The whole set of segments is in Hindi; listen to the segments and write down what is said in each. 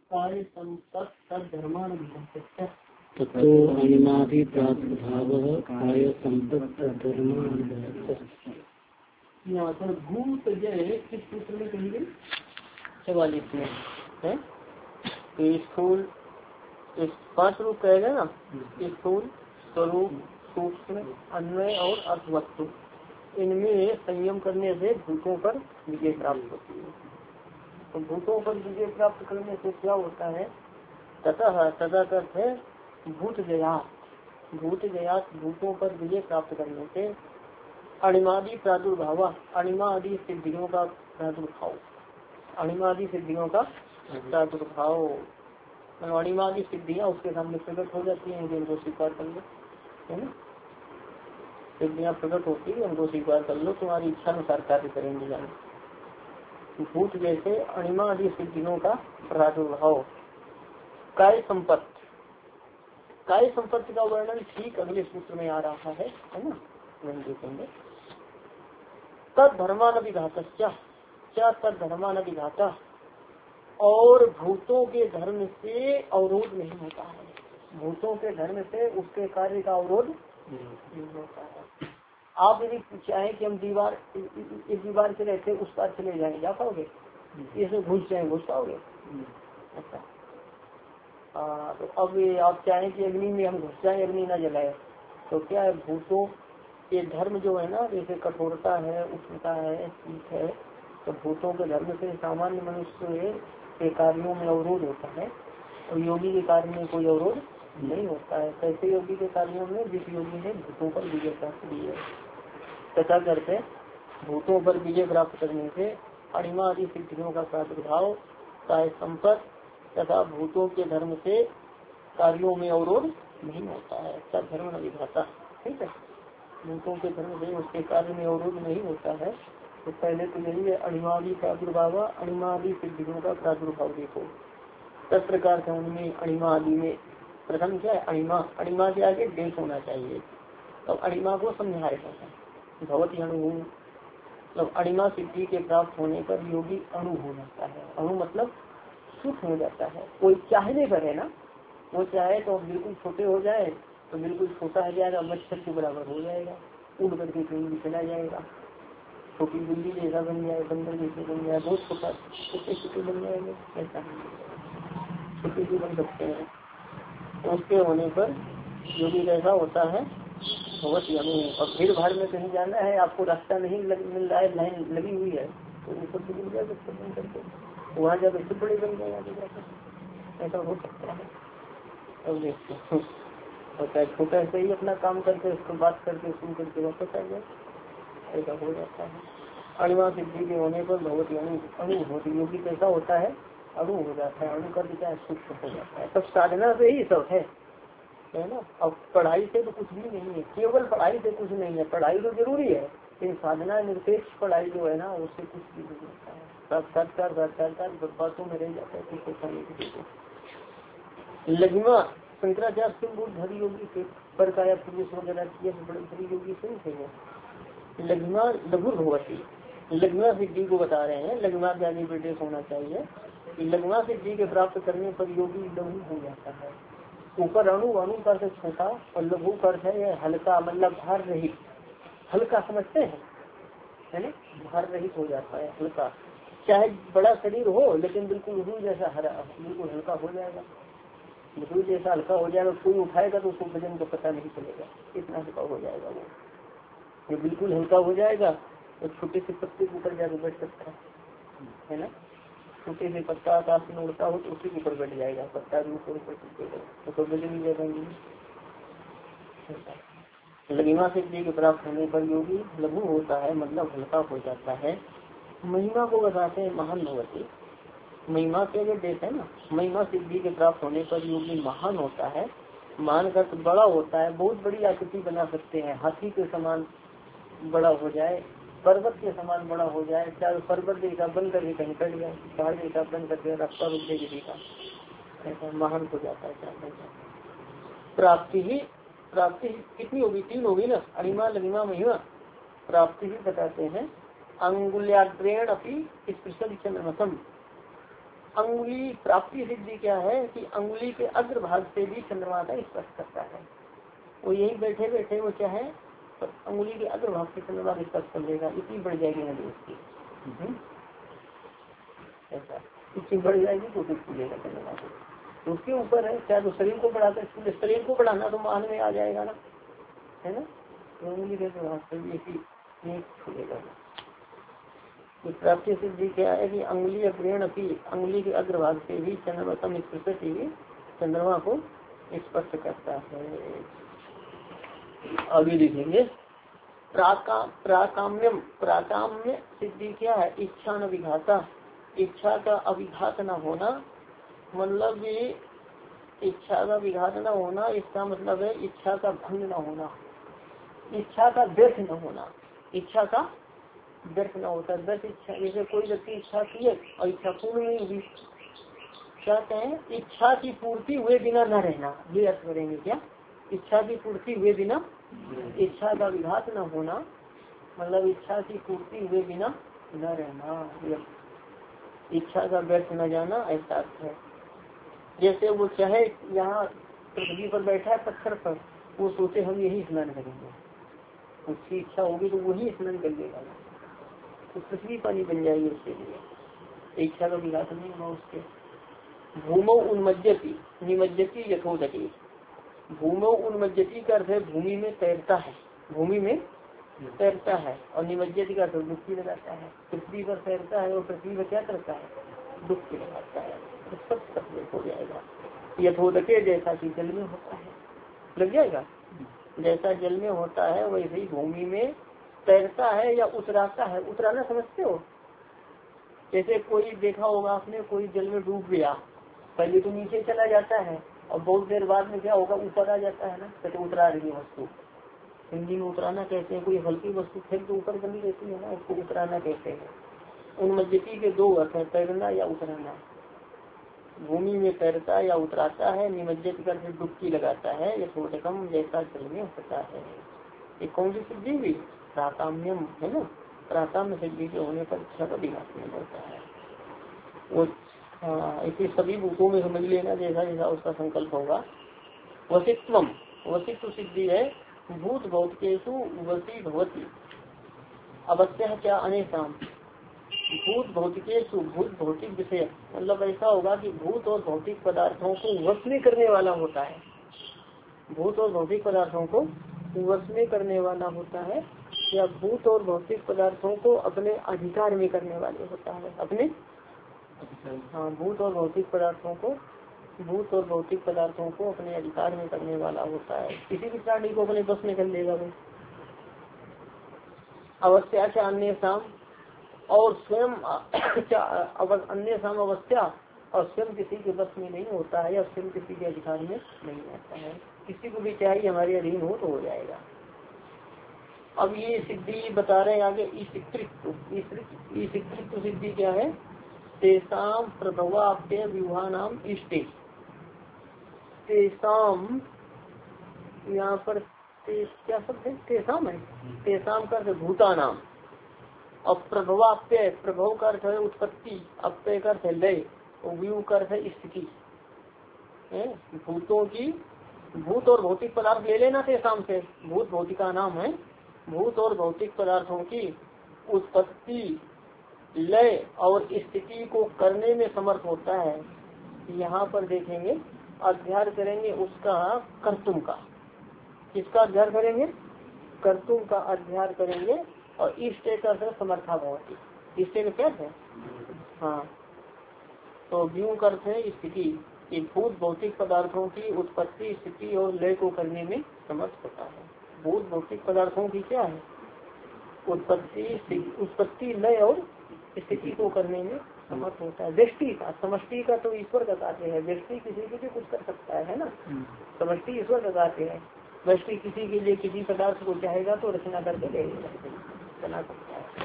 कार्य संपत्त धर्मान ततो अनिमादि प्रादुर्भावः काय संपत्त धर्मान। यहाँ पर भूत जय किस सूत्र में कहेंगे 44 में है। तो स्थूल इस 5 रूप कहेगा ना, स्थूल स्वरूप सूक्ष्म अन्वय और अर्थवस्तु, इनमें संयम करने से भूतों पर विजय प्राप्त होती है। तो भूतों पर विजय प्राप्त करने से क्या होता है, तथा अर्थ है भूत जयात। भूत जयात भूतों पर विजय प्राप्त करने से अणिमादि प्रादुर्भाव, अणिमा आदि सिद्धियों का प्रादुर्भाव, अणिमादि सिद्धियों का प्रादुर्भाव, अणिमादि सिद्धियाँ उसके सामने प्रकट हो जाती हैं, जिनको स्वीकार कर लो, है ना। सिद्धियाँ प्रकट होती है, उनको स्वीकार कर लो, तुम्हारी इच्छा अनुसार कार्य करेंगे जाने। भूत जैसे अणिमा आदि सिद्धियों का प्रादुर्भाव। काय संपत्ति, काय संपत्ति का वर्णन ठीक अगले सूत्र में आ रहा है ना, वही देखेंगे। तद धर्मान विघात, क्या तद धर्मान विघाता, और भूतों के धर्म से अवरोध नहीं होता है। भूतों के धर्म से उसके कार्य का अवरोध नहीं होता है। आप यदि चाहें कि हम दीवार इस दीवार से रहते उस पार चले जाएंगे, जा पाओगे? इसमें घुस जाए, घुस पाओगे? अच्छा। तो अब आप चाहें कि अग्नि में हम घुस जाए, अग्नि न जलाए, तो क्या है, भूतों के धर्म जो है ना, जैसे कठोरता है, उष्णता है, शीत है, तो भूतों के धर्म से सामान्य मनुष्य के कार्यों में अवरोध होता है और योगी के कार्य में कोई अवरोध नहीं होता है। कैसे योगी के कार्यों में, जिस योगी ने भूतों पर विजय प्राप्त की है। तथा करते भूतों पर विजय प्राप्त करने से अणिमा आदि सिद्धियों का प्रादुर्भाव, काय संपत्ति तथा भूतों के धर्म से कार्यों में अवरोध नहीं होता है। सब धर्म न विघाता, ठीक है। भूतों के धर्म से उसके कार्य में अवरोध नहीं होता है। तो पहले तो यही है अणिमादि प्रादुर्भाव, अणिमादि सिद्धियों का प्रादुर्भाव देखो। 10 प्रकार से उनमें अणिमा आदि में प्रथम क्या है, अणिमा। अणिमा के आगे देश होना चाहिए, तो अणिमा को समझाया जाता है। भगवती अणु, मतलब अणिमा सिद्धि के प्राप्त होने पर योगी अणु हो जाता है। अणु मतलब सुख हो जाता है। कोई चाहने पर है ना, वो चाहे तो बिल्कुल छोटे हो जाए तो बिल्कुल छोटा हो जाएगा, मच्छर के बराबर हो जाएगा, उड़ करके कहीं भी चला जाएगा, छोटी बिल्ली जैसा बन जाए, बंदर जैसे बन जाए, बहुत छोटा छोटे छोटे बन जाएंगे, ऐसा छोटे भी बन सकते हैं। तो उसके होने पर योगी कैसा होता है, बहुत अनु। और भीड़ भाड़ में कहीं जाना है, आपको रास्ता नहीं मिल रहा है, लाइन लगी हुई है, तो ऊपर से गिर जाएगा बन करके, वहाँ जाकर फिर बड़े बन जाएगा, ऐसा हो सकता है। अब देखते हैं, होता है छोटा से ही अपना काम करके उसको बात करके सुन करके वापस आ जाए, ऐसा हो जाता है। अणुमा सिद्धि के होने पर भगवती अणु होती, योगी कैसा होता है, अणु हो जाता है। अणु कर क्या सूक्ष्म हो जाता है। सब साधना से ही सब है ना। अब पढ़ाई से तो कुछ भी नहीं है, केवल पढ़ाई से कुछ नहीं है। पढ़ाई तो जरूरी है, लेकिन साधना निरपेक्ष पढ़ाई जो है ना, उससे कुछ भी नहीं होता है। साक्षात्कार बातों में रह जाता है, कुछ होता नहीं किसी को। लघिमा शंकराचार्य सिंह बहुत धरी योगी थे, पर काया पुरुष वगैरह किए बड़े धरी योगी सिंह थे वो। लघिमा लघु भगवती, लघिमा सिद्धि को बता रहे हैं। लघिमा के आगे ब्रिटिश होना चाहिए। लघिमा सिद्धि के प्राप्त करने पर योगी लघु हो जाता है। ऊपर अणु, अणु का अर्थ छोटा, और लघु का अर्थ है हल्का, मतलब भार रहित। हल्का समझते हैं, है ना, भार रहित हो जाता है, हल्का। चाहे बड़ा शरीर हो, लेकिन बिल्कुल रूह जैसा हरा, बिल्कुल हल्का हो जाएगा। रूह जैसा हल्का हो जाएगा, कोई उठाएगा तो उसको वजन का पता नहीं चलेगा, इतना हल्का हो जाएगा वो। ये बिल्कुल हल्का हो जाएगा तो छोटे से पत्ते के ऊपर जाकर बैठ सकता है ना। छोटे से पत्ता आकाश में उड़ता हो तो उसी के ऊपर बैठ जाएगा, पत्ता भी ऊपर तो वजन ही जाएंगे। लघिमा सिद्धि के प्राप्त होने पर योगी लघु होता है, मतलब हल्का हो जाता है। महिमा को बताते हैं महान भगवती। महिमा के जो देश है ना, महिमा सिद्धि के प्राप्त होने पर योगी महान होता है। मान कर बड़ा होता है, बहुत बड़ी आकृति बना सकते हैं। हाथी के समान बड़ा हो जाए, पर्वत के समान बड़ा हो जाए, चाहे पर्वत जैसा बन करके कहीं कट जाए, पहाड़ जैसा बन करके रास्ता रुक जाए किसी का, ऐसा महान हो जाता है। प्राप्ति ही, प्राप्ति कितनी होगी, 3 होगी ना, अणिमा लघिमा महिमा। प्राप्ति ही बताते हैं अंगुल्याग्रेण अपनी स्पेशल चंद्रमसम, अंगुली प्राप्ति सिद्धि क्या है कि अंगुली के अग्रभाग से भी चंद्रमा का स्पर्श करता है। वो यही बैठे बैठे वो क्या है अंगुली के अग्रभाग से चंद्रमा का स्पर्श कर लेगा, इतनी बढ़ जाएगी नदी उसकी। ऐसा इतनी बढ़ जाएगी तो कुछ खुलेगा चंद्रमा को, तो उसके ऊपर है। चाहे तो शरीर को बढ़ाकर, शरीर को बढ़ाना तो मान में आ जाएगा ना, है ना। तो अंगुली के अग्रभाग से भी इसी खुलेगा। तो प्राप्ति सिद्धि क्या है कि अंगुली अग्रहण अपनी अंगुली के अग्रभाग से भी चंद्रमा चंद्रमा को स्पर्श करता है। आगे देखेंगे प्राकाम्य सिद्धि क्या है, इच्छा न विघाता, इच्छा का अविघात न होना, मतलब ये इच्छा का विघात न होना, इसका मतलब है इच्छा का भंग न होना, इच्छा का व्यर्थ न होना। इच्छा का व्यर्थ न होता, व्यर्थ इच्छा, जैसे कोई व्यक्ति इच्छा किए और इच्छा पूर्ण नहीं हुई, क्या कहें, इच्छा की पूर्ति हुए बिना न रहना, ये अर्थ करेंगे क्या, इच्छा की पूर्ति हुए बिना, इच्छा का विघात न होना, मतलब इच्छा की पूर्ति हुए बिना न रहना, इच्छा का व्यर्थ न जाना, ऐसा अर्थ है। जैसे वो चाहे यहाँ पृथ्वी पर बैठा है पत्थर पर, वो सोचे हम यही स्नान करेंगे, उसकी इच्छा होगी तो वही स्नान कर लेगा, तो पृथ्वी पानी बन जाएगी उसके लिए, इच्छा का विघात नहीं होगा उसके। भूमो उन्मज्जति निमज्जति यथोदति, भूमो उन्मज्जति का अर्थ है भूमि में तैरता है, भूमि में तैरता है, और निमज्जति का अर्थ डुबकी लगाता है, पृथ्वी पर तैरता है और पृथ्वी पर क्या करता है, डुबकी लगाता है, तो सब तकलीफ हो जाएगा। यथोदके जैसा कि जल में होता है, लग जाएगा, जैसा जल में होता है वैसे ही भूमि में तैरता है या उतराता है। उतराना समझते हो, जैसे कोई देखा होगा आपने, कोई जल में डूब गया, पहले तो नीचे चला जाता है और बहुत देर बाद में क्या होगा, ऊपर आ जाता है ना, तो उतरा रही वस्तु, हिंदी में उतराना कहते हैं। कोई हल्की वस्तु फिर तो ऊपर बनी रहती है ना, उसको उतराना कहते हैं। उन्मज्जति के दो अर्थ है, तैरना या उतराना। भूमि में तैरता या उतराता है, निमज्जत करके डुबकी लगाता है, यथोदकम जैसा जल में होता है। ये कौन सी सिद्धि हुई, प्राकाम्यम है ना, प्राकाम्य सिद्धि के होने पर इच्छा का विघात नहीं होता है वो। इसी सभी भूतों में समझ लेना जैसा जैसा उसका संकल्प होगा। वसित्वम, वसित्व सिद्धि है भूत भौतिकेषु वसी भवती, अवश्य क्या अनेकाम, भूत भौतिकेषु भूत भौतिक विषय, मतलब ऐसा होगा कि भूत और भौतिक पदार्थों को वश में करने वाला होता है, भूत और भौतिक पदार्थों को वश में करने वाला होता है, या भूत और भौतिक पदार्थों को अपने अधिकार में करने वाले होता है, अपने भूत और भौतिक पदार्थों को अपने अधिकार में करने वाला होता है। किसी भी प्राणी को अपने बस में कर लेगा वो। अवश्या क्या अन्य शाम, और स्वयं अन्य शाम अवश्या, और स्वयं किसी के बस में नहीं होता है, या स्वयं किसी के अधिकार में नहीं रहता है। किसी को भी चाहिए हमारे अधीन हो तो हो जाएगा। अब ये सिद्धि बता रहे हैं आगे, ईशित्व सिद्धि क्या है, तेसाम प्रभवाप्य विवाह नाम इष्टे, तेसाम यहाँ पर क्या शब्द है, तेसाम है, तेसाम का अर्थ भूता नाम, और प्रभवाप्य, प्रभव का अर्थ है उत्पत्ति, अप्य का अर्थ है लय, और व्यू का अर्थ है स्थिति। भूतों की, भूत और भौतिक पदार्थ ले लेना तेसाम से, भूत भौतिका नाम है, भूत और भौतिक पदार्थों की उत्पत्ति लय और स्थिति को करने में समर्थ होता है। यहाँ पर देखेंगे अध्ययन करेंगे उसका कर्तुम का, किसका अध्ययन करेंगे, कर्तुम का अध्ययन करेंगे, और इष्ट का समर्था भवती, इष्ट का क्या है, हाँ, तो व्यू का अर्थ है स्थिति, कि भूत भौतिक पदार्थों की उत्पत्ति स्थिति और लय को करने में समर्थ होता है। भूत भौतिक पदार्थों की क्या है, उत्पत्ति लय और स्थिति को करने में समर्थ होता है। व्यष्टि का, समष्टि का तो ईश्वर का कार्य है, व्यष्टि किसी के लिए कुछ कर सकता है ना, समष्टि ईश्वर का कार्य है, व्यष्टि किसी के लिए किसी पदार्थ को चाहेगा तो रचना करके बना सकता है।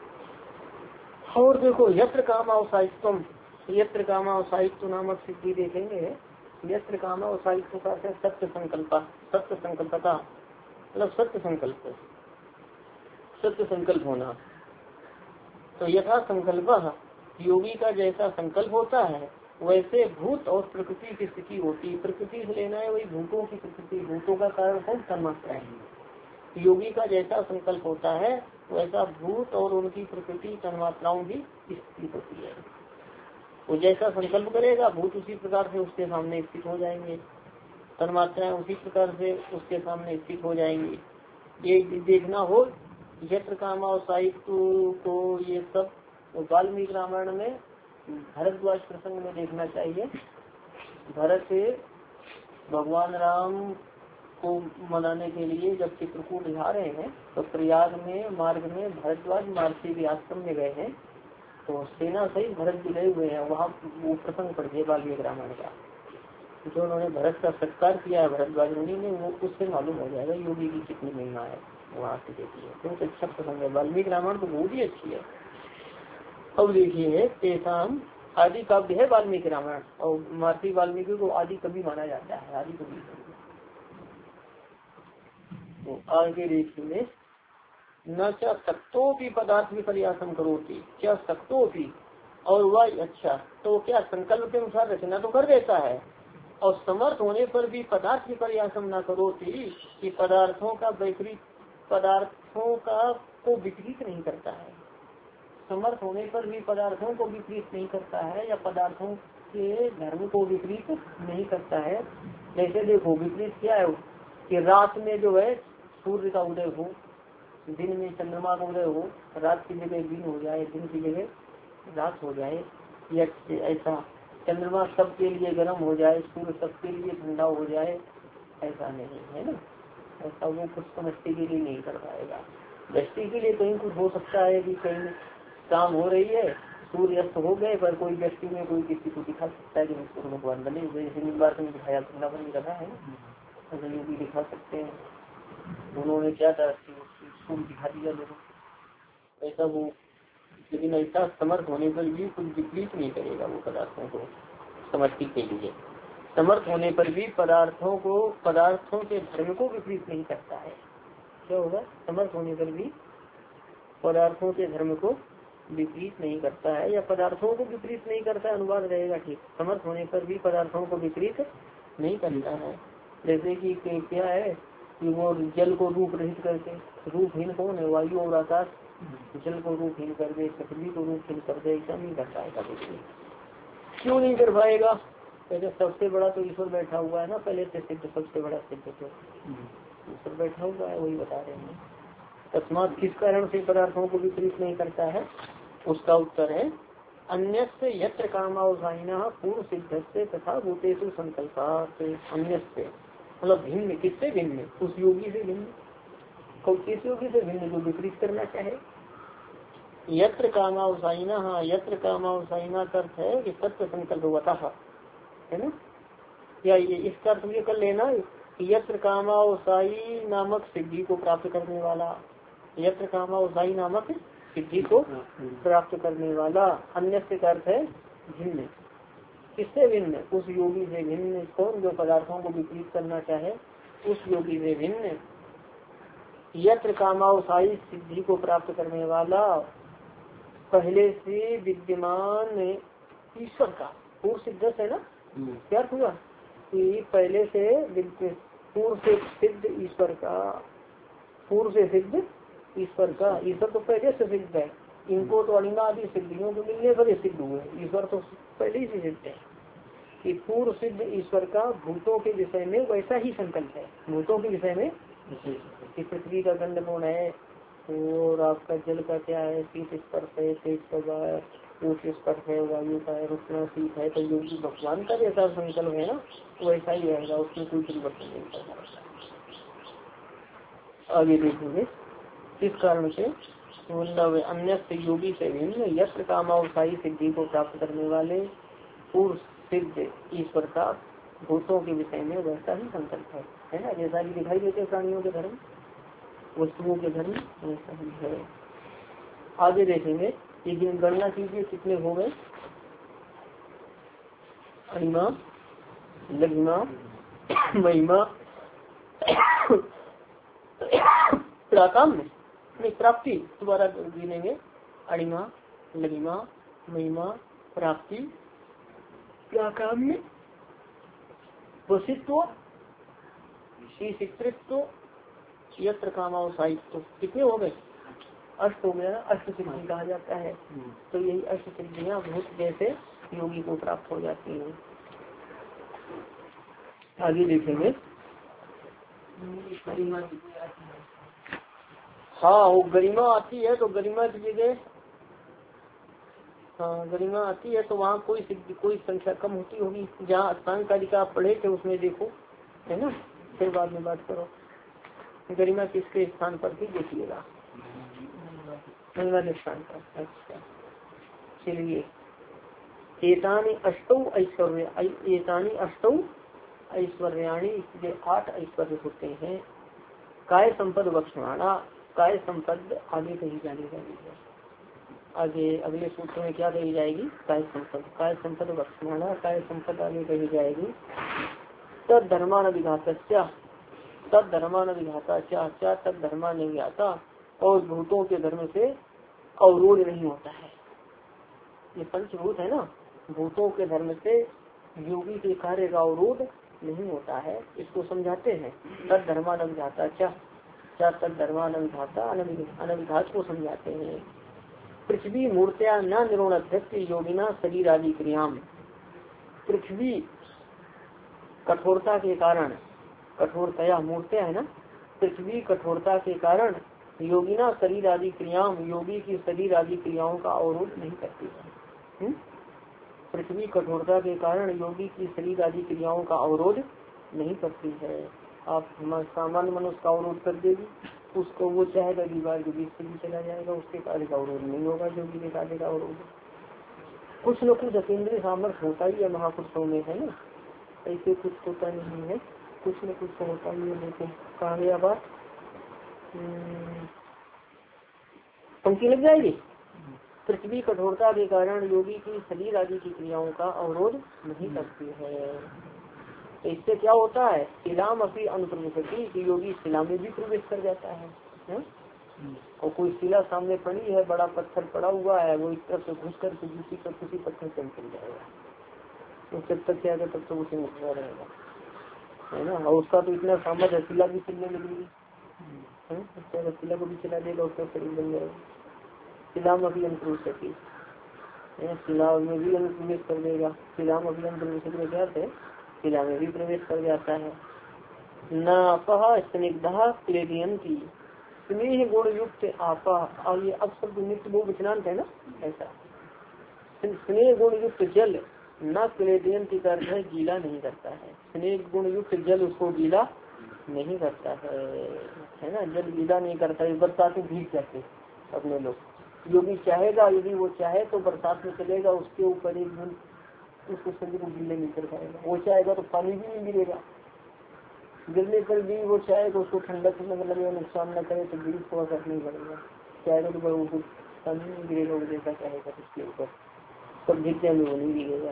और देखो यत्र काम अवसायित्वम, यत्र काम अवसायित्व नामक सिद्धि देखेंगे। यत्र काम अवसायित्व का सत्य संकल्प, सत्य संकल्पता, मतलब सत्य संकल्प, सत्य संकल्प होना। तो यथा संकल्प योगी का जैसा संकल्प होता है वैसे भूत और प्रकृति की स्थिति होती है। प्रकृति से लेना है वही भूतों की प्रकृति, भूतों का कारण कौन तन्मात्राएं हैं। योगी का जैसा संकल्प होता है वैसा भूत और उनकी प्रकृति तन्मात्राओं की स्थिति होती है। वो जैसा संकल्प करेगा भूत उसी प्रकार से उसके सामने स्थित हो जाएंगे, तन्मात्राएं उसी प्रकार से उसके सामने स्थित हो जाएंगी। ये देखना हो यत्र कामा और साहित्य को, ये सब वाल्मीकि रामायण में भरद्वाज प्रसंग में देखना चाहिए। भरत भगवान राम को मनाने के लिए जब चित्रकूट जा रहे हैं तो प्रयाग में मार्ग में भरद्वाज मार्सी के आश्रम में गए हैं, तो सेना सही भरत भी गए हुए हैं। वहाँ वो प्रसंग पढ़ गए वाल्मीकि रामायण का, जो उन्होंने भरत का सत्कार किया है भरद्वाज मुनि ने, वो उससे मालूम हो जाएगा योगी की कितनी महिमा है। वहाँ से देखिए बहुत अच्छा प्रसंग है। वाल्मीकि रामायण तो बहुत ही अच्छी है। अब देखिए तेसाम आदि काव्य है वाल्मीकि रामायण, और महर्षि वाल्मीकि को आदि कवि माना जाता है, आदि कवि। तो आगे देखिए न च सक्तो भी पदार्थ विपर्यासम करोति, क्या सक्तो भी, और वह अच्छा तो क्या संकल्प के अनुसार रचना तो कर देता है, और समर्थ होने पर भी पदार्थ विपर्यासम न करोति, कि पदार्थों का विपरीत, पदार्थों का को विपरीत नहीं करता है। समर्थ होने पर भी पदार्थों को विपरीत नहीं करता है, या पदार्थों के धर्म को विपरीत नहीं करता है। जैसे देखो विपरीत क्या है कि रात में जो है सूर्य का उदय हो, दिन में चंद्रमा का उदय हो, रात की जगह दिन हो जाए, दिन की जगह रात हो जाए, या ऐसा चंद्रमा सबके लिए गर्म हो जाए, सूर्य सबके लिए ठंडा हो जाए, ऐसा नहीं है ना। ऐसा वो कुछ समझने के लिए नहीं कर पाएगा। दृष्टि के लिए कहीं कुछ हो सकता है कि कहीं शाम हो रही है, सूर्य अस्त हो गए, पर कोई व्यक्ति में कोई किसी को दिखा सकता है कि सूर्य भगवान बने हुए, जैसे बार में दिखाया वृंदावन में रखा है ना, ऐसा भी दिखा सकते हैं। उन्होंने क्या था सूर्य दिखा दिया लोगों, ऐसा वो, लेकिन ऐसा समर्थ होने पर भी कुछ विपरीत नहीं करेगा वो पदार्थों को समर्थी के लिए। समर्थ होने पर भी पदार्थों को, पदार्थों के धर्म को विपरीत नहीं करता है। क्या होगा, समर्थ होने पर भी पदार्थों के धर्म को विपरीत नहीं करता है, या पदार्थों को विपरीत नहीं करता, अनुवाद रहेगा ठीक। समर्थ होने पर भी पदार्थों को विपरीत नहीं करता है। जैसे कि क्या है कि वो जल को रूप रहित करके, रूपहीन कौन है, वायु और आकाश, जल को रूपहीन कर दे, पृथ्वी को रूपहीन कर दे, ऐसा नहीं कर पाएगा। क्यों नहीं कर पाएगा, पहले सबसे बड़ा तो ईश्वर बैठा हुआ है ना, पहले से सिद्ध सबसे बड़ा सिद्ध तो ईश्वर बैठा हुआ है, वही बता रहे हैं। तस्मात किस कारण से पदार्थों को विपरीत नहीं करता है, उसका उत्तर है अन्य से यत्र कामावसायिना पूर्व सिद्ध से तथा भूतेषु संकल्पात्। अन्य से मतलब भिन्न, किससे भिन्न, उस योगी से भिन्न, किस योगी से भिन्न जो विपरीत करना चाहे। यत्र कामावसायिना, हाँ यत्र कामावसायिना का अर्थ है कि तत्व संकल्पवता है ना, या इसका अर्थ ये कर लेना यत्र कामावसायी नामक सिद्धि को प्राप्त करने वाला, यत्र कामावसायी नामक सिद्धि को प्राप्त करने वाला। अन्य से अर्थ है भिन्न, किससे भिन्न, उस योगी से भिन्न। कौन, जो पदार्थों को विपरीत करना चाहे, उस योगी से भिन्न। यत्र कामावसायी सिद्धि को प्राप्त करने वाला, पहले से विद्यमान ईश्वर का, पूर्व सिद्ध है ना, क्या हुआ कि पहले से पूर्व से सिद्ध ईश्वर का, पूर्व से सिद्ध ईश्वर का, ईश्वर तो पहले से सिद्ध है, इनको तो अणिमा आदि सिद्धियों के मिलने पर सिद्ध हुए, ईश्वर तो पहले ही से सिद्ध है। कि पूर्व सिद्ध ईश्वर का भूतों के विषय में वैसा ही संकल्प है। भूतों के विषय में कि पृथ्वी का गंध कौन है, और आपका जल का क्या है, शीत स्पर्श है, तेज का ऊंच स्पर्श है, वायु का है, रुकना शीत है, तो योगी भगवान का जैसा संकल्प है ना वैसा ही रहेगा, उसमें कोई परिवर्तन नहीं करना। आगे देखेंगे किस कारण से, मतलब अन्य योगी से भिन्न यत्र कामावसायी सिद्धि को प्राप्त करने वाले पूर्व सिद्ध ईश्वर का भूतों के विषय में वैसा ही संकल्प है ना, जैसा कि दिखाई देते प्राणियों के धर्म, वस्तुओं के धर्म वैसा ही है। आगे देखेंगे, लेकिन गणना कीजिए कितने हो गए, अणिमा, लघिमा, महिमा, प्राकाम में नहीं, प्राप्ति दोबारा गिनेंगे, अणिमा, लघिमा, महिमा प्राप्ति प्राकाम्य वशित्व शिक्षित्व यत्र कामावसायित्व। कितने हो गए? अष्ट हो गया ना, अष्ट सिद्धि कहा जाता है। तो यही अष्ट सिद्धियां बहुत जैसे योगी को प्राप्त हो जाती हैं। आगे देखेंगे। हाँ, वो गरिमा आती है तो गरिमा की जगह, हाँ गरिमा आती है तो वहाँ कोई सिद्धि कोई संख्या कम होती होगी। जहाँ अष्टांग कारिका आप पढ़े थे उसमें देखो, है ना, फिर बाद में बात करो। गरिमा किसके स्थान पर भी देखिएगा, गरिमा के स्थान पर। अच्छा चलिए, एतानी अष्टौ ऐश्वर्य, एतानी अष्टौ ऐश्वर्याणी, इसलिए 8 ऐश्वर्य होते हैं। काय संपद बक्षमाणा, काय संपद आगे कही जाने वाली है। आगे अगले सूत्र में क्या कही जाएगी? काय संपद, काय संपद बक्षमाणा, काय संपद आगे कही जाएगी। तद धर्मान विघाता, तद धर्मान विघाता, क्या तद धर्मान नहीं आता, और भूतों के धर्म से अवरोध नहीं होता है। ये पंचभूत है ना, भूतों के धर्म से योगी के कार्य का अवरोध नहीं होता है, इसको समझाते हैं। तद धर्मान अभिघाता, क्या तद धर्मान अभिघाता, अनभिघात को समझाते हैं। पृथ्वी मूर्त्या न निरोणध्यक्ष योगिना शरीर आदि क्रियाम, पृथ्वी कठोरता के कारण, कठोरतया मूर्त्या है ना, पृथ्वी कठोरता के कारण योगिना शरीर आदि क्रियाम, योगी की शरीर आदि क्रियाओं का अवरोध नहीं करती है। पृथ्वी कठोरता के कारण योगी की शरीर आदि क्रियाओं का अवरोध नहीं करती है। आप सामान्य मनुष्य का अवरोध कर देगी, उसको वो चाहेगा दीवार के बीच से भी चला जाएगा, उसके कार्य का अवरोध नहीं होगा योगी के कार्य का अवरोध। कुछ न कुछ अतीन्द्रिय सामर्थ्य होता ही है महापुरुषों में, है ना, ऐसे कुछ होता नहीं है, कुछ न कुछ होता ही है। लेकिन कहा गया बात, पंक्ति लग जाएगी। पृथ्वी कठोरता के कारण योगी की शरीर आदि की क्रियाओं का अवरोध नहीं करती है। तो इससे क्या होता है? शिलाम अपनी अनुप्रवेशती, कि योगी शिला में भी प्रवेश कर जाता है। और कोई शिला सामने पड़ी है, बड़ा पत्थर पड़ा हुआ है, वो इस तरफ से घुस कर दूसरी तरफ किसी पत्थर से निकल जाएगा, तो जब तक क्या तब तक उसे निकला रहेगा, है ना। और उसका तो इतना सामर्थ्य, शिला भी चलने लगेगी, शिला को भी चला देगा, उसका शरीर बन जाएगा। शिला में भी अनुप्रवेशती, शिला में भी अनुप्रवेश कर देगा। शिला में भी अनुप्रवेश में क्या है? शिला में भी प्रवेश कर जाता है। नापह स्निग्धा क्लेदियंती, स्नेह गुण युक्त आपा, और ये अब शब्द नित्य वो विचनांत है ना, ऐसा। स्नेह गुण युक्त जल न क्लेदियंती का अर्थ है गीला नहीं करता है। स्नेह गुण युक्त जल उसको गीला नहीं करता है ना, जल गीला नहीं करता है। बरसात में भीग जाते अपने लोग, योगी चाहेगा, यदि वो चाहे तो बरसात में चलेगा, उसके ऊपर एक दिन उसको शरीर को गिरने नहीं कर पाएगा। वो चाहेगा तो पानी भी नहीं गिरेगा, गिरने पर भी वो चाहेगा उसको ठंडक में लगे, नुकसान न करे तो गिरी थोड़ा फर्क नहीं पड़ेगा। चाहेगा तो उसको पानी नहीं गिरेगा, वो जैसा चाहेगा उसके ऊपर, सब गिरते में वो नहीं गिरेगा।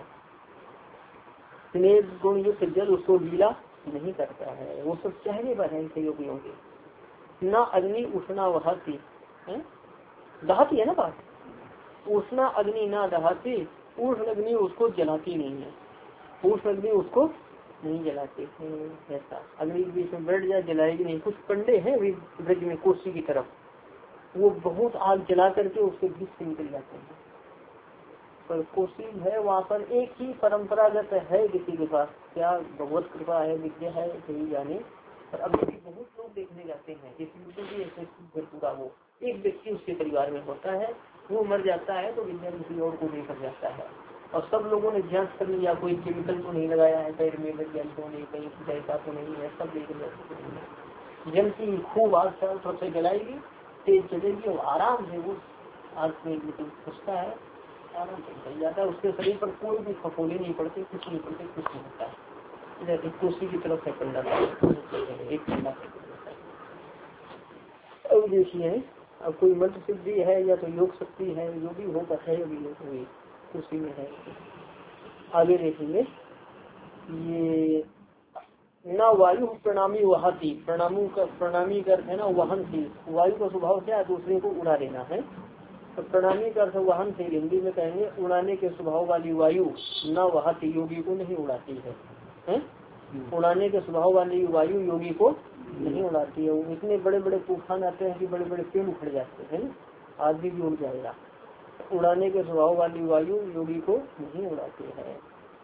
स्नेह गुण युक्त जल उसको गीला नहीं करता है, वो सब चाहने पर है ऐसे योगियों के। न अग्नि उष्णा वहाती, दहाती है ना बात, उष्णा अग्नि ना दहाती, उष्ण अग्नि उसको जलाती नहीं है, उष्ण अग्नि उसको नहीं जलाती है। ऐसा अग्नि के बीच में बैठ जाए जलाएगी नहीं। कुछ पंडे हैं अभी ब्रज में कोसी की तरफ, वो बहुत आग जला करके उसके बीच से निकल जाते हैं। पर कोसी है वहाँ पर एक ही परंपरागत है किसी के पास, क्या भगवत कृपा है, विद्या है, कहीं जाने, पर अभी भी बहुत लोग देखने जाते हैं। पूरा वो एक व्यक्ति उसके परिवार में होता है, वो मर जाता है तो विद्या किसी और को देकर जाता है। और सब लोगों ने जांच कर लिया, कोई केमिकल तो नहीं लगाया है पैर में, तो नहीं, कहीं ऐसा तो नहीं है, सब देख लिया। जल की खूब आग चारों तरफ से जलाएगी, तेज चलेगी और आराम से वो आग में घुसता है, आराम से निकल जाता है। उसके शरीर पर कोई भी फफोले नहीं पड़ते, कुछ नहीं पड़ते, कुछ नहीं होता है। कोसी की तरफ से जाता है एक ठंडा। अब देखिए, अब कोई मंत्र सिद्धि है या तो योग शक्ति है, जो भी होगा है अभी योग उसी में है। आगे देखेंगे, ये न वायु प्रणामी वहाती, प्रणामी का अर्थ है ना वहन थी। वायु का स्वभाव क्या है? दूसरे को उड़ा देना है। तो प्रणामी का अर्थ वाहन से हिंदी में कहेंगे उड़ाने के स्वभाव वाली वायु न वहाती योगी को नहीं उड़ाती है? उड़ाने के स्वभाव वाली वायु योगी को नहीं उड़ाती है। वो इतने बड़े बड़े तूफान आते हैं कि बड़े बड़े पेड़ उखड़ जाते हैं, आदमी भी उड़ जाएगा। उड़ाने के स्वभाव वाली वायु योगी को नहीं उड़ाती है।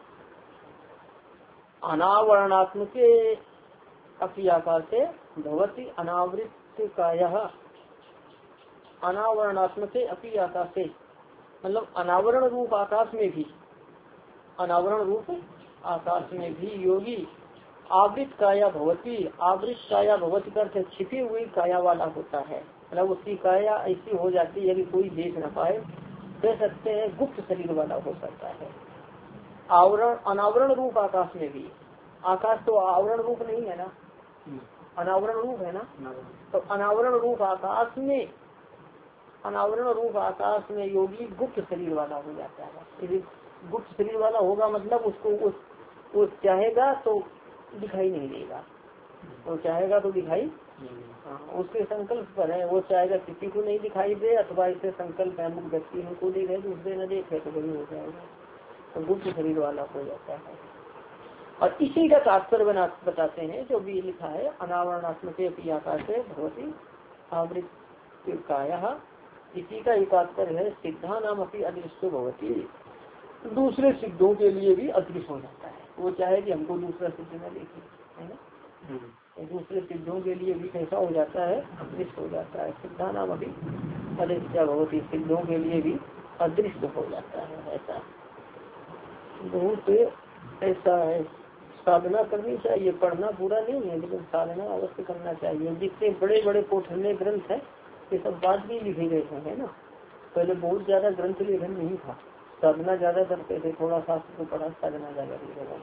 अनावरणात्मक अपि आकाश से भवती अनावृत कायः अनावरणात्मक अपि आकाश से मतलब अनावरण रूप आकाश में भी, अनावरण रूप आकाश में भी योगी आवृत काया भवती, आवृत काया भवती करते छिपी हुई काया वाला होता है। मतलब उसकी काया ऐसी हो जाती है कि कोई देख न पाए, कह सकते हैं गुप्त शरीर वाला हो सकता है। आवरण अनावरण रूप आकाश में भी, आकाश तो आवरण रूप नहीं है ना, अनावरण रूप है ना, तो अनावरण रूप आकाश में, अनावरण रूप आकाश में योगी गुप्त शरीर वाला हो जाता है। यदि गुप्त शरीर वाला होगा मतलब उसको वो चाहेगा तो दिखाई नहीं देगा, वो चाहेगा तो दिखाई, उसके संकल्प पर है। वो चाहेगा किसी को नहीं दिखाई दे अथवा इसे संकल्प है मुख व्यक्ति हमको देखे दूसरे न देखे तो वही हो जाएगा, तो गुप्त शरीर वाला हो जाता है। और इसी का तात्पर्य बताते हैं जो भी लिखा है अनावरणात्मक आकाश से भगवती आवृत काया, इसी का एक तात्पर्य है सिद्धा नाम अपनी अदृश्य भगवती, दूसरे सिद्धों के लिए भी अदृश्य हो जाता है। वो चाहे कि हमको दूसरा सिद्ध न देखे, है ना, तो दूसरे सिद्धों के लिए भी कैसा हो जाता है, अदृश्य हो जाता है। सिद्धा नाम अभी अदृश्य भगवती, सिद्धों के लिए भी अदृश्य हो जाता है। ऐसा बहुत ऐसा है, साधना करनी चाहिए, पढ़ना पूरा नहीं है लेकिन साधना अवश्य करना चाहिए। जितने बड़े बड़े कोठन्य ग्रंथ है ये सब बात भी लिखे गए है ना, पहले बहुत ज्यादा ग्रंथ लेखन नहीं था, साधना ज्यादा करते थे, थोड़ा शास्त्र को पढ़ा, साधना ज्यादा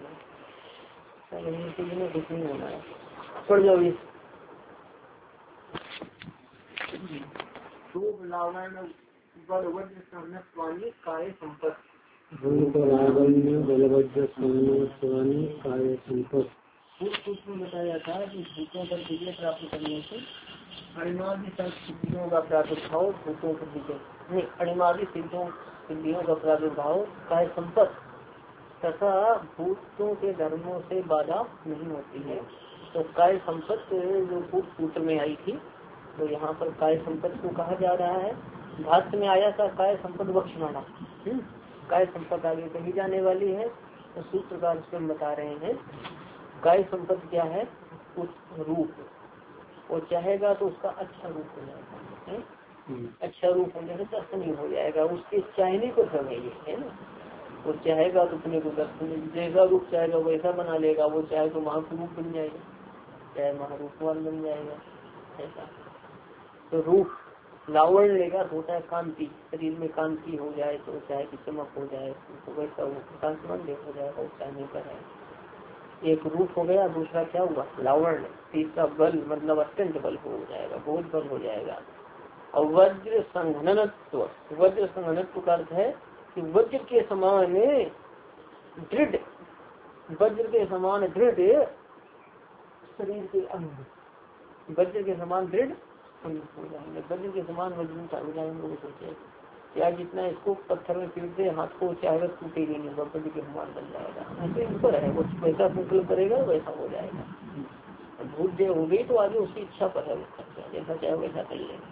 कुछ नहीं होना है। पढ़ जाओ इस काय संपत्ति बताया था कि भूतों पर विजय प्राप्त करने से अणिमादि सिद्धियों का प्रादुर्भाव, भूतों पर विजय नहीं, अणिमादि सिद्धियों का प्रादुर्भाव काय संपत्ति तथा भूतों के धर्मों से बाधा नहीं होती है। तो काय संपत्ति जो भूत सूत्र में आई थी, तो यहाँ पर काय संपत्ति को कहा जा रहा है। भाष्य में आया था काय संपत्ति वक्षमाणा, काय संपत्ति आगे कही जाने वाली है, तो सूत्रकार उसमें बता रहे हैं काय संपत्ति क्या है, उस रूप, वो चाहेगा तो उसका अच्छा रूप हो जाएगा, अच्छा रूप होने से दर्शनीय हो जाएगा, उसके चाहने को सब है ना, वो चाहेगा तो अपने को दर्शन, जैसा रूप चाहेगा वैसा बना लेगा, वो चाहे तो महापुरुष बन जाएगा, चाहे महारूपवान बन जाएगा। ऐसा तो रूप लावण लेगा तो होता है कांति, शरीर में कांति हो जाए तो चाहे कि चमक हो जाए तो वैसा वो प्रकाशमान हो जाएगा, वो चाहने पर है। एक रूप हो गया, दूसरा क्या हुआ लावण, तीसरा बल मतलब अत्यंत बल हो जाएगा, बहुत बल हो जाएगा। और वज्र संघनत्व, वज्र संघनत्व का अर्थ है कि वज्र के समान दृढ़, वज्र के समान दृढ़ शरीर के अंग, वज्र के समान दृढ़ हो जाएंगे, वज्र के समान मजबूत हो जाएंगे। वो सोचे क्या जितना इसको पत्थर में पीट दे हाथ को चाहे टूटेगी नहीं, वज्र के समान बन जाएगा। ऐसे ऊपर है, वो वैसा संकल्प करेगा वैसा हो जाएगा। भूत देह हो गई तो आगे उसकी इच्छा पर है, जैसा चाहे वैसा कर लेगा।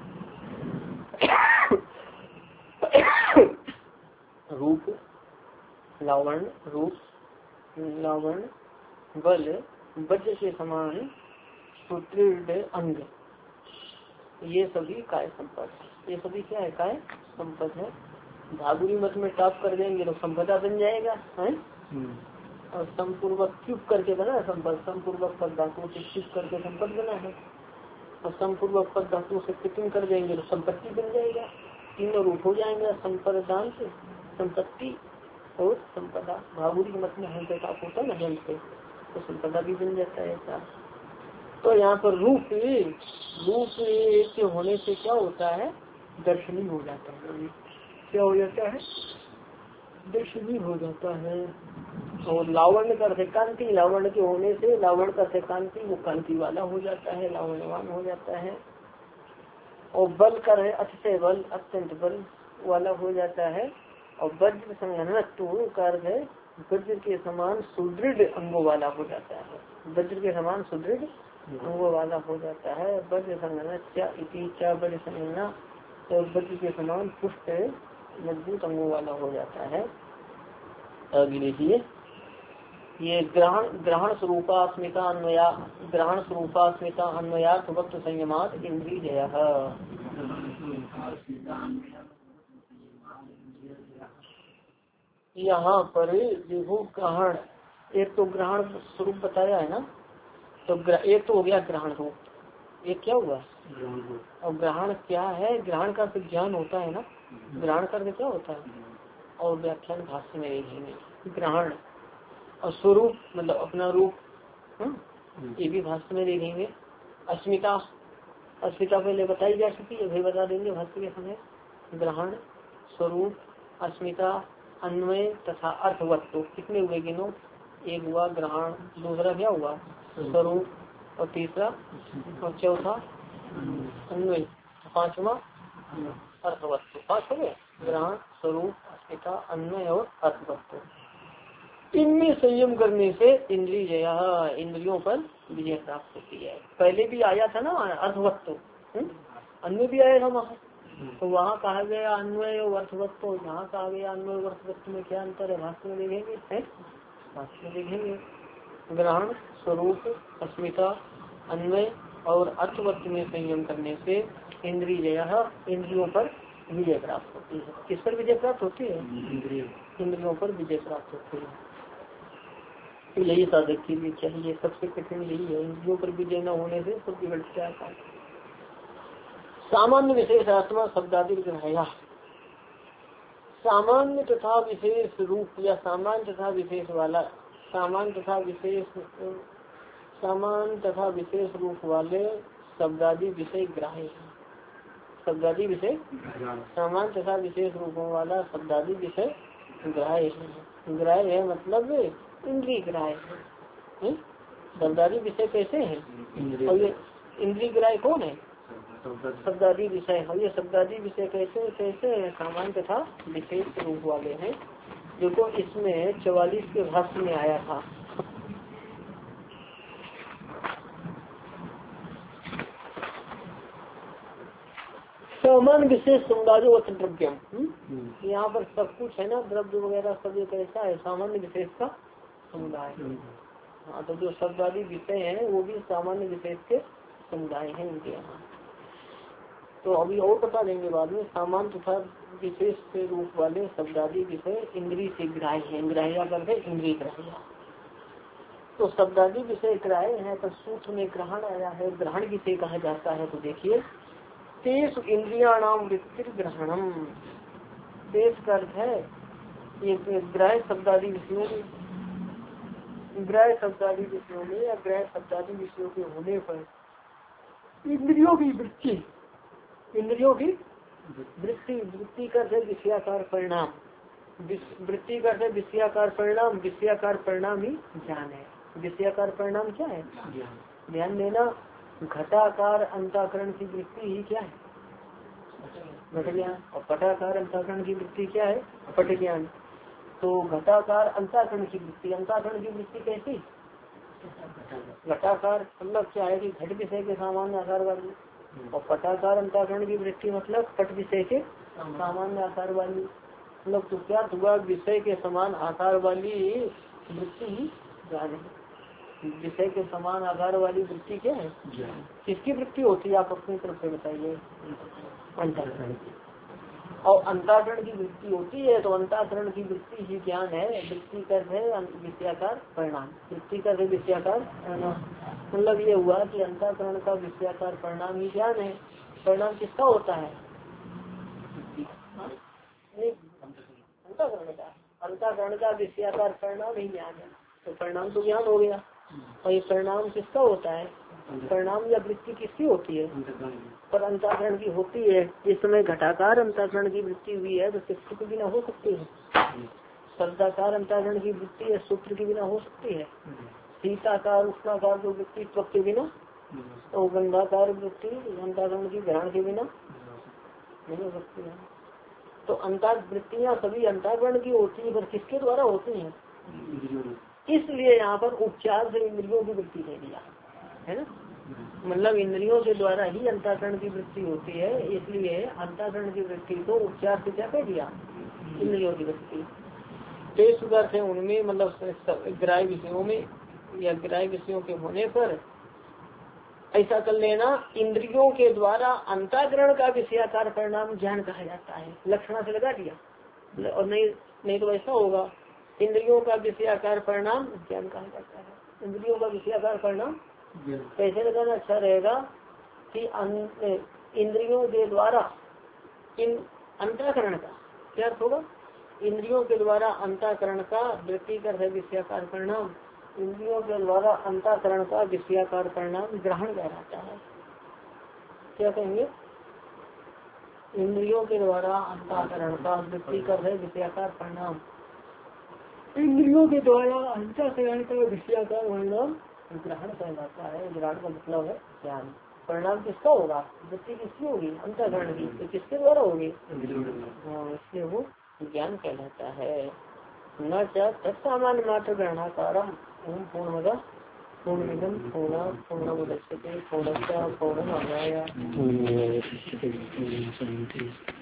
रूप लावण, रूप लावण बल वज्र के समान सुदृढ़ अंग, ये सभी काय संपत्ति, ये सभी क्या है काय संपत्ति है। भागुरी मत में टाप कर देंगे तो संपदा बन जाएगा है। और समपूर्वक चुप करके बना संपद, समपूर्वक पद धातु से चुप करके संपद बना है, और समपूर्वक पद धातु से कितन कर देंगे तो संपत्ति बन जाएगा। तीनों रूप हो जाएंगे, संपदान से संपत्ति और संपदा। भागुरी मत में हंस का होता है ना जल से, तो संपदा भी बन जाता है ऐसा। तो यहाँ पर रूप के होने से क्या होता है, दर्शनीय हो जाता है। क्या हो जाता है, दर्शनीय हो जाता है। और लावण्य का अर्थ कांति, लावण्य के होने से लावण का अर्थ कांति, वो कांति वाला हो जाता है, लावण्यवान हो जाता है। और बल का है अतिशय बल, अत्यंत बल, वाला हो जाता है। और वज्र संघनत्व का अर्थ है वज्र के समान सुदृढ़ अंगों वाला हो जाता है। वज्र के समान सुदृढ़ अंगों वाला हो जाता है। वज्र संघना वज्र संघना तो वज्र के समान पुष्ट मजबूत अंगों वाला हो जाता है। आगे देखिए ये ग्रहण स्वरूपास्मिता अन्वया ग्रहण स्वरूपास्मिता अन्वयार्थ वक्त संयमात इंद्रिय। यहाँ पर देखो ग्रहण एक तो ग्रहण स्वरूप बताया है ना, तो एक तो हो गया ग्रहण रूप, एक क्या हुआ और ग्रहण क्या है। ग्रहण का तो ज्ञान होता है ना, ग्रहण करके क्या होता है और व्याख्यान भाष्य में देखेंगे। ग्रहण और स्वरूप मतलब अपना रूप, ये भी भाष्य में देखेंगे। अस्मिता अस्मिता पहले बताई जा चुकी है, अभी बता देंगे भाष्य के समय। ग्रहण स्वरूप अस्मिता अन्वय तथा अर्थवत्व कितने हुए गिनो। एक हुआ ग्रहण, दूसरा क्या हुआ स्वरूप और तीसरा और चौथा अन्वय, पांचवा अर्थवत्व। पांच हो गए ग्रहण स्वरूप अस्मिता अन्वय और अर्थवत्व। इनमें संयम करने से इंद्रियों पर विजय प्राप्त होती है। पहले भी आया था ना अर्थवत्व, अन्वय भी आया था वहाँ, तो वहाँ कहा गया अन्वय और अर्थवत्व, यहाँ कहा गया अन्वय और अर्थवत्व में क्या अंतर है भाष्य में देखेंगे। भाष्य में देखेंगे ग्रहण स्वरूप अस्मिता अन्वय और अर्थवत्व में संयम करने से इंद्रियों पर विजय प्राप्त होती है। किस पर विजय प्राप्त होती है। इंद्रियों पर विजय प्राप्त होती है। तो यही साधक के लिए चाहिए, सबसे कठिन यही है। इंद्रियों पर विजय न होने से सब बिगड़ जाता है। सामान्य विशेष आत्मा शब्दादि ग्रहया, सामान्य तथा विशेष रूप या सामान्य तथा विशेष वाला, सामान्य तथा विशेष रूप वाले शब्दादि विषय ग्राह्य है। शब्दादि विषय सामान्य तथा विशेष रूपों वाला शब्दादि विषय ग्राह्य है। ग्राह्य है मतलब इंद्रिय ग्राह्य है। शब्दादि विषय कैसे हैं और ये इंद्रिय ग्राह्य कौन है। शब्दादि विषय। और ये शब्दादि विषय कैसे कैसे है, सामान्य तथा विशेष रूप वाले हैं। देखो इसमें 44 के भाष्य में आया था। सामान्य विशेष समुदायों व द्रव्यम, यहाँ पर सब कुछ है ना, द्रव्य वगैरह सब ये कैसा है सामान्य विशेष का समुदाय। हाँ तो जो शब्दादि विषय हैं वो भी सामान्य विशेष के समुदाय हैं उनके यहाँ। तो अभी और बता देंगे बाद में। सामान्य तथा विशेष के रूप वाले शब्दादि विषय इंद्रिय से ग्राह्य है। ग्राह्य करके इंद्रिय ग्राह्य, तो शब्दादि विषय ग्राह्य है। तो सूत्र में ग्रहण आया है, ग्रहण किसे कहा जाता है। तो देखिए तेज इंद्रियाणाम वृत्ति ग्रहणम, तेज का अर्थ है ये ग्राह्य शब्दादि विषयों में, ग्राह्य शब्दादि विषयों में या ग्राह्य शब्दादि विषयों के होने पर इंद्रियों की वृत्ति, इंद्रियों की वृत्ति, वृत्ति का है विषयाकार परिणाम, वृत्ति का है विषयाकार परिणाम। विषयाकार परिणाम ही ज्ञान है। विषयाकार परिणाम क्या है, ध्यान देना। घटाकार अंतःकरण की वृत्ति ही क्या है, घट ज्ञान। और पटाकार अंतःकरण की वृत्ति क्या है, पट ज्ञान। तो घटाकार अंतःकरण की वृत्ति, अंतःकरण की वृत्ति कैसी, घटाकार मतलब क्या है कि घट विषय के सामान्य आकार वाली, और पटाकार अंतःकरण की वृत्ति मतलब पट विषय के सामान्य आकार वाली। मतलब तो क्या हुआ, विषय के समान आकार वाली वृत्ति ही ज्ञान है। विषय के समान आधार वाली वृत्ति क्या है, किसकी वृत्ति होती है आप अपनी तरफ से बताइए। अंतःकरण की। और अंतःकरण की वृत्ति होती है तो अंतःकरण की वृत्ति ही ज्ञान है। वृत्ति कर है विषयाकार परिणाम, वृत्ति कर है विषयाकार परिणाम। मतलब ये हुआ कि अंतःकरण का विषयाकार परिणाम ही ज्ञान है। परिणाम किसका होता है, अंतःकरण का। अंतःकरण का विषयाकार परिणाम ही ज्ञान है। तो परिणाम तो ज्ञान हो गया। और ये परिणाम किसका होता है, परिणाम या वृत्ति किसकी होती है, पर अंतःकरण की होती है। इस समय घटाकार अंतःकरण की वृत्ति हुई है तो किसके के बिना हो सकती है, शब्दाकार अंतःकरण की वृत्ति है सूत्र के बिना हो सकती है। शीताकार उष्णाकार जो वृत्ति त्वक के बिना, तो गंधाकार वृत्ति अंतःकरण की ग्रहण के बिना नहीं हो सकती है। तो अंतःवृत्तियां सभी अंतःकरण की होती है, पर किसके द्वारा होती हैं? इसलिए यहाँ पर उपचार से इंद्रियों की वृत्ति दे दिया है ना, मतलब इंद्रियों के द्वारा ही अंतःकरण की वृत्ति होती है, इसलिए अंतःकरण की वृत्ति को उपचार से क्या कह दिया? इंद्रियों की वृत्ति। तेज सुगर से उनमें मतलब ग्राह्य विषयों में या ग्राह्य विषयों के होने पर ऐसा कर लेना, इंद्रियों के द्वारा अंतःकरण का विषयाकार परिणाम ज्ञान कहा जाता है। लक्षणा से लगा दिया, और नहीं तो ऐसा होगा, इंद्रियों का विषयाकार परिणाम ज्ञान कहा जाता है। इंद्रियों का विषयाकार परिणाम कैसे लगाना अच्छा रहेगा कि इंद्रियों के द्वारा इन अंतःकरण का क्या अर्थ होगा? इंद्रियों के द्वारा अंतःकरण का वृत्ति कर है विषयाकार परिणाम, इंद्रियों के द्वारा अंतःकरण का विषयाकार परिणाम ग्रहण कहलाता है। क्या कहेंगे? इंद्रियों के द्वारा अंतःकरण का वृत्ति कर है विषयाकार परिणाम, इंद्रियों के द्वारा अंतःकरण का विषयाकार परिणाम ग्रहण कहलाता है। ग्रहण का मतलब है ज्ञान। परिणाम किसका होगा? वृत्ति किसकी होगी? अंतःकरण की। तो किसके द्वारा होगी? हाँ, इसलिए वो ज्ञान कहलाता है। न तत्सामान्य मात्र ग्रहणाकारम ओम पूर्णमद पूर्णमिदं पूर्णात् पूर्णमुदच्यते पूर्णस्य पूर्णमादाय